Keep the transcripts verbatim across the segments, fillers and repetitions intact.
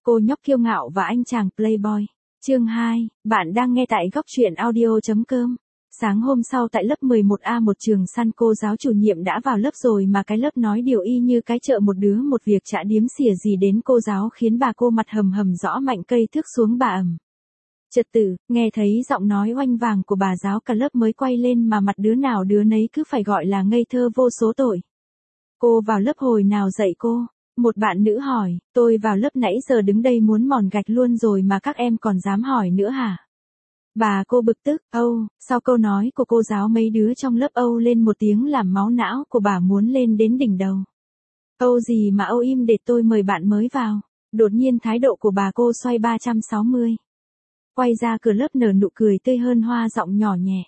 Cô nhóc kiêu ngạo và anh chàng playboy. Chương hai, bạn đang nghe tại góc truyện audio chấm com. Sáng hôm sau tại lớp mười một A một trường săn, cô giáo chủ nhiệm đã vào lớp rồi mà cái lớp nói điều y như cái chợ, một đứa một việc chả điếm xỉa gì đến cô giáo, khiến bà cô mặt hầm hầm rõ mạnh cây thước xuống bà ầm. Trật tự, nghe thấy giọng nói oanh vàng của bà giáo, cả lớp mới quay lên mà mặt đứa nào đứa nấy cứ phải gọi là ngây thơ vô số tội. Cô vào lớp hồi nào dậy cô? Một bạn nữ hỏi. Tôi vào lớp nãy giờ đứng đây muốn mòn gạch luôn rồi mà các em còn dám hỏi nữa hả? Bà cô bực tức. Âu, sau câu nói của cô giáo mấy đứa trong lớp âu lên một tiếng làm máu não của bà muốn lên đến đỉnh đầu. Âu gì mà âu, im để tôi mời bạn mới vào. Đột nhiên thái độ của bà cô xoay ba trăm sáu mươi. Quay ra cửa lớp nở nụ cười tươi hơn hoa, giọng nhỏ nhẹ.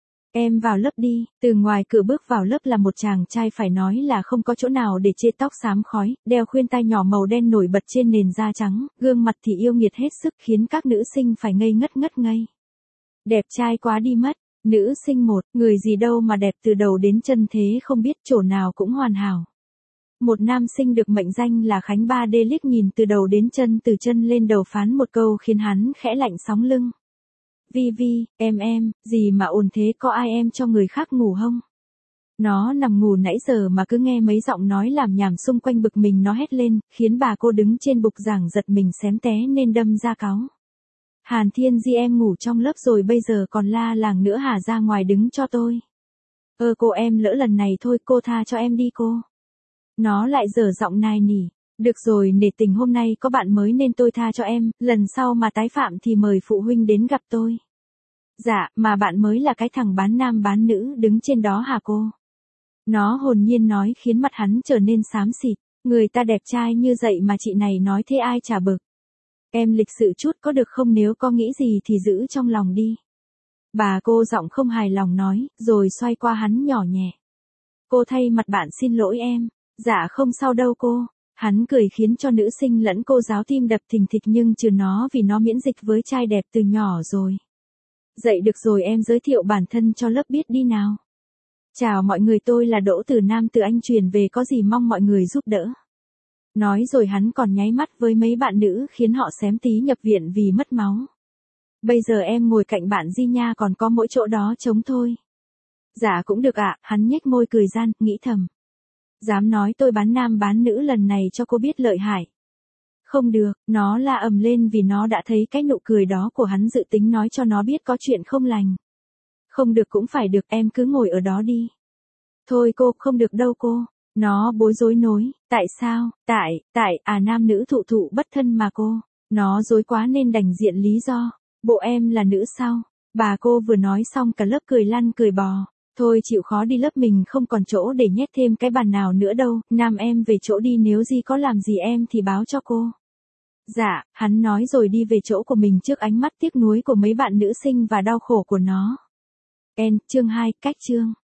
Em vào lớp đi. Từ ngoài cửa bước vào lớp là một chàng trai phải nói là không có chỗ nào để chê, tóc xám khói, đeo khuyên tai nhỏ màu đen nổi bật trên nền da trắng, gương mặt thì yêu nghiệt hết sức khiến các nữ sinh phải ngây ngất ngất ngây. Đẹp trai quá đi mất. Nữ sinh một, người gì đâu mà đẹp từ đầu đến chân thế không biết, chỗ nào cũng hoàn hảo. Một nam sinh được mệnh danh là Khánh ba D liếc nhìn từ đầu đến chân, từ chân lên đầu phán một câu khiến hắn khẽ lạnh sóng lưng. Vi Vi, em em, gì mà ồn thế, có ai em cho người khác ngủ không? Nó nằm ngủ nãy giờ mà cứ nghe mấy giọng nói làm nhảm xung quanh, bực mình nó hét lên, khiến bà cô đứng trên bục giảng giật mình xém té nên đâm ra cáu. Hàn Thiên Di, em ngủ trong lớp rồi bây giờ còn la làng nữa hả, ra ngoài đứng cho tôi. Ơ cô, em lỡ lần này thôi, cô tha cho em đi cô. Nó lại dở giọng nài nỉ. Được rồi, nể tình hôm nay có bạn mới nên tôi tha cho em, lần sau mà tái phạm thì mời phụ huynh đến gặp tôi. Dạ, mà bạn mới là cái thằng bán nam bán nữ đứng trên đó hả cô? Nó hồn nhiên nói khiến mặt hắn trở nên xám xịt. Người ta đẹp trai như vậy mà chị này nói thế ai chả bực. Em lịch sự chút có được không, nếu có nghĩ gì thì giữ trong lòng đi. Bà cô giọng không hài lòng nói, rồi xoay qua hắn nhỏ nhẹ. Cô thay mặt bạn xin lỗi em. Dạ không sao đâu cô. Hắn cười khiến cho nữ sinh lẫn cô giáo tim đập thình thịch, nhưng trừ nó vì nó miễn dịch với trai đẹp từ nhỏ rồi. Dậy được rồi, em giới thiệu bản thân cho lớp biết đi nào. Chào mọi người, tôi là Đỗ từ Nam từ Anh truyền về, có gì mong mọi người giúp đỡ. Nói rồi hắn còn nháy mắt với mấy bạn nữ khiến họ xém tí nhập viện vì mất máu. Bây giờ em ngồi cạnh bạn Di nha, còn có mỗi chỗ đó trống thôi. Dạ cũng được ạ, hắn nhếch môi cười gian, nghĩ thầm. Dám nói tôi bán nam bán nữ lần này cho cô biết lợi hại. Không được, nó la ầm lên vì nó đã thấy cái nụ cười đó của hắn, dự tính nói cho nó biết có chuyện không lành. Không được cũng phải được, em cứ ngồi ở đó đi. Thôi cô, không được đâu cô. Nó bối rối nối, tại sao, tại, tại, à nam nữ thụ thụ bất thân mà cô. Nó dối quá nên đành diện lý do. Bộ em là nữ sao? Bà cô vừa nói xong cả lớp cười lăn cười bò. Thôi chịu khó đi, lớp mình không còn chỗ để nhét thêm cái bàn nào nữa đâu, nam em về chỗ đi, nếu gì có làm gì em thì báo cho cô. Dạ, hắn nói rồi đi về chỗ của mình trước ánh mắt tiếc nuối của mấy bạn nữ sinh và đau khổ của nó. En, chương hai, cách chương.